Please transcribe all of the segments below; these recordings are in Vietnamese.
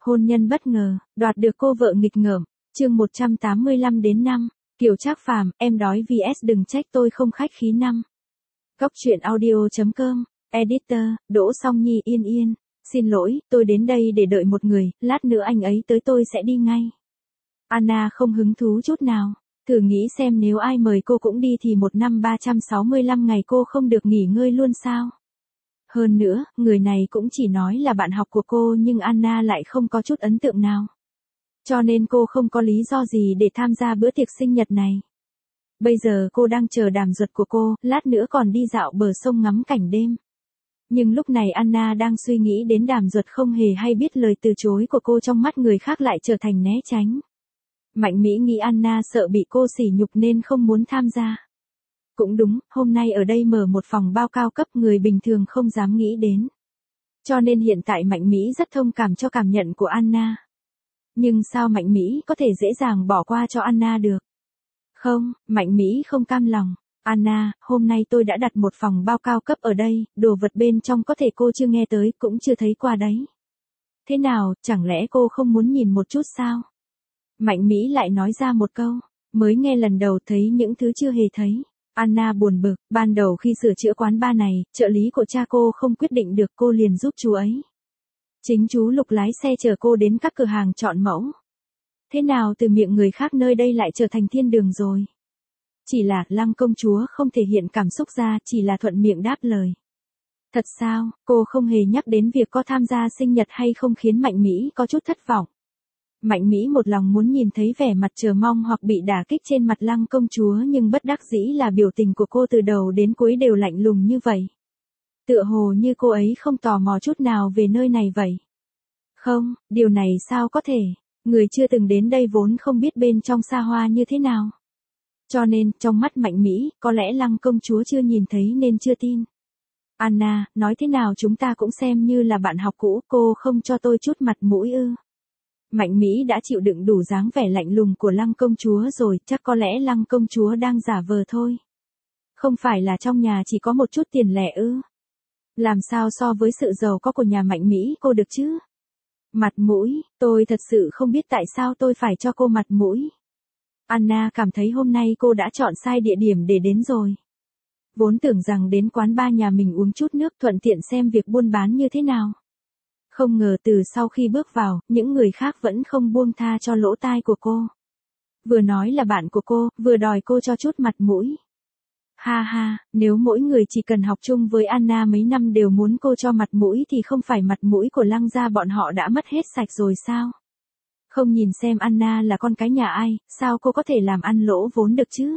Hôn nhân bất ngờ, đoạt được cô vợ nghịch ngợm. Chương 185 đến 5. Kiều Trác Phàm, em đói vs đừng trách tôi không khách khí năm. Góc truyện audio.com. Editor, Đỗ Song Nhi Yên Yên. Xin lỗi, tôi đến đây để đợi một người, lát nữa anh ấy tới tôi sẽ đi ngay. Anna không hứng thú chút nào. Thử nghĩ xem nếu ai mời cô cũng đi thì một năm 365 ngày cô không được nghỉ ngơi luôn sao? Hơn nữa, người này cũng chỉ nói là bạn học của cô nhưng Anna lại không có chút ấn tượng nào. Cho nên cô không có lý do gì để tham gia bữa tiệc sinh nhật này. Bây giờ cô đang chờ Đàm Duật của cô, lát nữa còn đi dạo bờ sông ngắm cảnh đêm. Nhưng lúc này Anna đang suy nghĩ đến Đàm Duật không hề hay biết lời từ chối của cô trong mắt người khác lại trở thành né tránh. Mạnh Mỹ nghĩ Anna sợ bị cô sỉ nhục nên không muốn tham gia. Cũng đúng, hôm nay ở đây mở một phòng bao cao cấp người bình thường không dám nghĩ đến. Cho nên hiện tại Mạnh Mỹ rất thông cảm cho cảm nhận của Anna. Nhưng sao Mạnh Mỹ có thể dễ dàng bỏ qua cho Anna được? Không, Mạnh Mỹ không cam lòng. Anna, hôm nay tôi đã đặt một phòng bao cao cấp ở đây, đồ vật bên trong có thể cô chưa nghe tới cũng chưa thấy qua đấy. Thế nào, chẳng lẽ cô không muốn nhìn một chút sao? Mạnh Mỹ lại nói ra một câu, mới nghe lần đầu thấy những thứ chưa hề thấy. Anna buồn bực, ban đầu khi sửa chữa quán bar này, trợ lý của cha cô không quyết định được cô liền giúp chú ấy. Chính chú Lục lái xe chở cô đến các cửa hàng chọn mẫu. Thế nào từ miệng người khác nơi đây lại trở thành thiên đường rồi? Chỉ là Lăng công chúa không thể hiện cảm xúc ra, chỉ là thuận miệng đáp lời. Thật sao, cô không hề nhắc đến việc có tham gia sinh nhật hay không khiến Mạnh Mỹ có chút thất vọng. Mạnh Mỹ một lòng muốn nhìn thấy vẻ mặt chờ mong hoặc bị đả kích trên mặt Lăng công chúa nhưng bất đắc dĩ là biểu tình của cô từ đầu đến cuối đều lạnh lùng như vậy. Tựa hồ như cô ấy không tò mò chút nào về nơi này vậy. Không, điều này sao có thể, người chưa từng đến đây vốn không biết bên trong xa hoa như thế nào. Cho nên, trong mắt Mạnh Mỹ, có lẽ Lăng công chúa chưa nhìn thấy nên chưa tin. Anna, nói thế nào chúng ta cũng xem như là bạn học cũ, cô không cho tôi chút mặt mũi ư? Mạnh Mỹ đã chịu đựng đủ dáng vẻ lạnh lùng của Lăng công chúa rồi, chắc có lẽ Lăng công chúa đang giả vờ thôi. Không phải là trong nhà chỉ có một chút tiền lẻ ư? Làm sao so với sự giàu có của nhà Mạnh Mỹ cô được chứ? Mặt mũi, tôi thật sự không biết tại sao tôi phải cho cô mặt mũi. Anna cảm thấy hôm nay cô đã chọn sai địa điểm để đến rồi. Vốn tưởng rằng đến quán bar nhà mình uống chút nước thuận tiện xem việc buôn bán như thế nào. Không ngờ từ sau khi bước vào, những người khác vẫn không buông tha cho lỗ tai của cô. Vừa nói là bạn của cô, vừa đòi cô cho chút mặt mũi. Ha ha, nếu mỗi người chỉ cần học chung với Anna mấy năm đều muốn cô cho mặt mũi thì không phải mặt mũi của Lăng gia bọn họ đã mất hết sạch rồi sao? Không nhìn xem Anna là con cái nhà ai, sao cô có thể làm ăn lỗ vốn được chứ?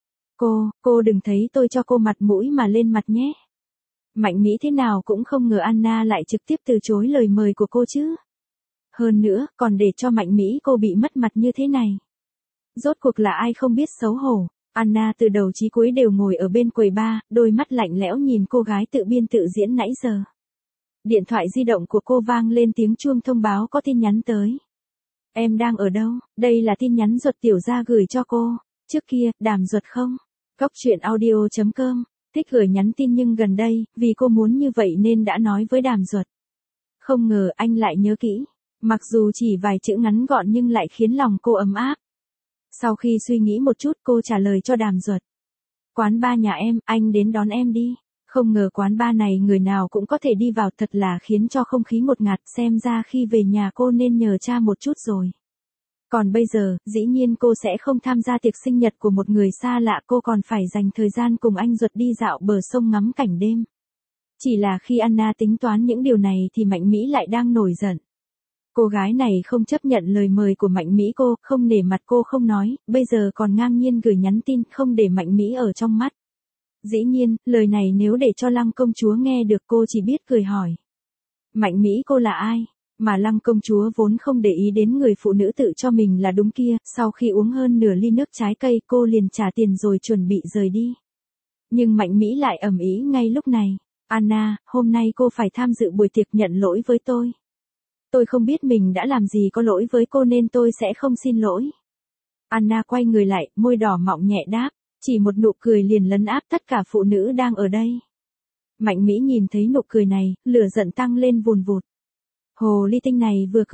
Cô đừng thấy tôi cho cô mặt mũi mà lên mặt nhé. Mạnh Mỹ thế nào cũng không ngờ Anna lại trực tiếp từ chối lời mời của cô chứ. Hơn nữa, còn để cho Mạnh Mỹ cô bị mất mặt như thế này. Rốt cuộc là ai không biết xấu hổ. Anna từ đầu chí cuối đều ngồi ở bên quầy bar, đôi mắt lạnh lẽo nhìn cô gái tự biên tự diễn nãy giờ. Điện thoại di động của cô vang lên tiếng chuông thông báo có tin nhắn tới. Em đang ở đâu? Đây là tin nhắn Duật tiểu gia gửi cho cô. Trước kia, Đàm Duật không? Góc truyện audio.com. Thích gửi nhắn tin nhưng gần đây, vì cô muốn như vậy nên đã nói với Đàm Duật. Không ngờ anh lại nhớ kỹ. Mặc dù chỉ vài chữ ngắn gọn nhưng lại khiến lòng cô ấm áp. Sau khi suy nghĩ một chút cô trả lời cho Đàm Duật. Quán bar nhà em, anh đến đón em đi. Không ngờ quán bar này người nào cũng có thể đi vào, thật là khiến cho không khí ngột ngạt, xem ra khi về nhà cô nên nhờ cha một chút rồi. Còn bây giờ, dĩ nhiên cô sẽ không tham gia tiệc sinh nhật của một người xa lạ, cô còn phải dành thời gian cùng anh Duật đi dạo bờ sông ngắm cảnh đêm. Chỉ là khi Anna tính toán những điều này thì Mạnh Mỹ lại đang nổi giận. Cô gái này không chấp nhận lời mời của Mạnh Mỹ, cô không nể mặt cô không nói, bây giờ còn ngang nhiên gửi nhắn tin không để Mạnh Mỹ ở trong mắt. Dĩ nhiên, lời này nếu để cho Lăng công chúa nghe được cô chỉ biết cười hỏi. Mạnh Mỹ cô là ai? Mà Lăng công chúa vốn không để ý đến người phụ nữ tự cho mình là đúng kia, sau khi uống hơn nửa ly nước trái cây cô liền trả tiền rồi chuẩn bị rời đi. Nhưng Mạnh Mỹ lại ầm ĩ ngay lúc này. Anna, hôm nay cô phải tham dự buổi tiệc nhận lỗi với tôi. Tôi không biết mình đã làm gì có lỗi với cô nên tôi sẽ không xin lỗi. Anna quay người lại, môi đỏ mọng nhẹ đáp, chỉ một nụ cười liền lấn áp tất cả phụ nữ đang ở đây. Mạnh Mỹ nhìn thấy nụ cười này, lửa giận tăng lên vùn vụt. Hồ ly tinh này vừa cười,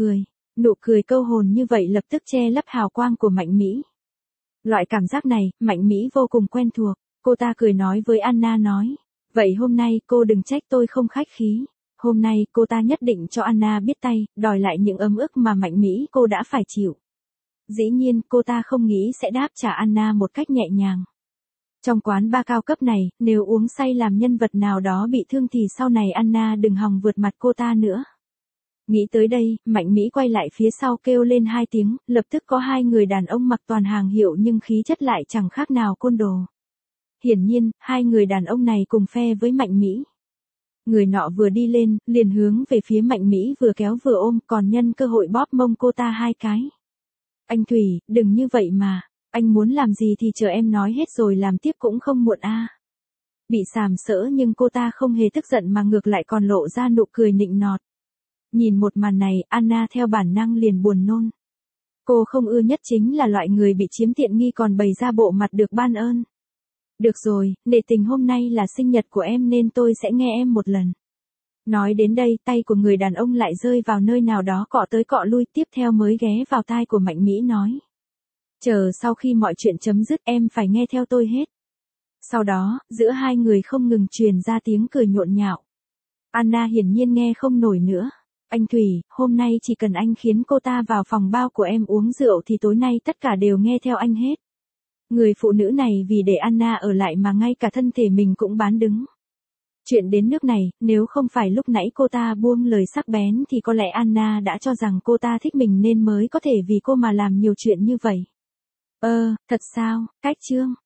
Nụ cười câu hồn như vậy lập tức che lấp hào quang của Mạnh Mỹ. Loại cảm giác này, Mạnh Mỹ vô cùng quen thuộc. Cô ta cười nói với Anna nói. Vậy hôm nay cô đừng trách tôi không khách khí. Hôm nay cô ta nhất định cho Anna biết tay, đòi lại những ấm ức mà Mạnh Mỹ cô đã phải chịu. Dĩ nhiên cô ta không nghĩ sẽ đáp trả Anna một cách nhẹ nhàng. Trong quán bar cao cấp này, nếu uống say làm nhân vật nào đó bị thương thì sau này Anna đừng hòng vượt mặt cô ta nữa. Nghĩ tới đây, Mạnh Mỹ quay lại phía sau kêu lên 2 tiếng, lập tức có 2 người đàn ông mặc toàn hàng hiệu nhưng khí chất lại chẳng khác nào côn đồ. Hiển nhiên, 2 người đàn ông này cùng phe với Mạnh Mỹ. Người nọ vừa đi lên, liền hướng về phía Mạnh Mỹ vừa kéo vừa ôm, còn nhân cơ hội bóp mông cô ta 2 cái. Anh Thủy, đừng như vậy mà, anh muốn làm gì thì chờ em nói hết rồi làm tiếp cũng không muộn a. Bị sàm sỡ nhưng cô ta không hề tức giận mà ngược lại còn lộ ra nụ cười nịnh nọt. Nhìn một màn này, Anna theo bản năng liền buồn nôn. Cô không ưa nhất chính là loại người bị chiếm tiện nghi còn bày ra bộ mặt được ban ơn. Được rồi, nể tình hôm nay là sinh nhật của em nên tôi sẽ nghe em một lần. Nói đến đây, tay của người đàn ông lại rơi vào nơi nào đó cọ tới cọ lui, tiếp theo mới ghé vào tai của Mạnh Mỹ nói. Chờ sau khi mọi chuyện chấm dứt em phải nghe theo tôi hết. Sau đó, giữa 2 người không ngừng truyền ra tiếng cười nhộn nhạo. Anna hiển nhiên nghe không nổi nữa. Anh Thủy, hôm nay chỉ cần anh khiến cô ta vào phòng bao của em uống rượu thì tối nay tất cả đều nghe theo anh hết. Người phụ nữ này vì để Anna ở lại mà ngay cả thân thể mình cũng bán đứng. Chuyện đến nước này, nếu không phải lúc nãy cô ta buông lời sắc bén thì có lẽ Anna đã cho rằng cô ta thích mình nên mới có thể vì cô mà làm nhiều chuyện như vậy. Thật sao, cách chương.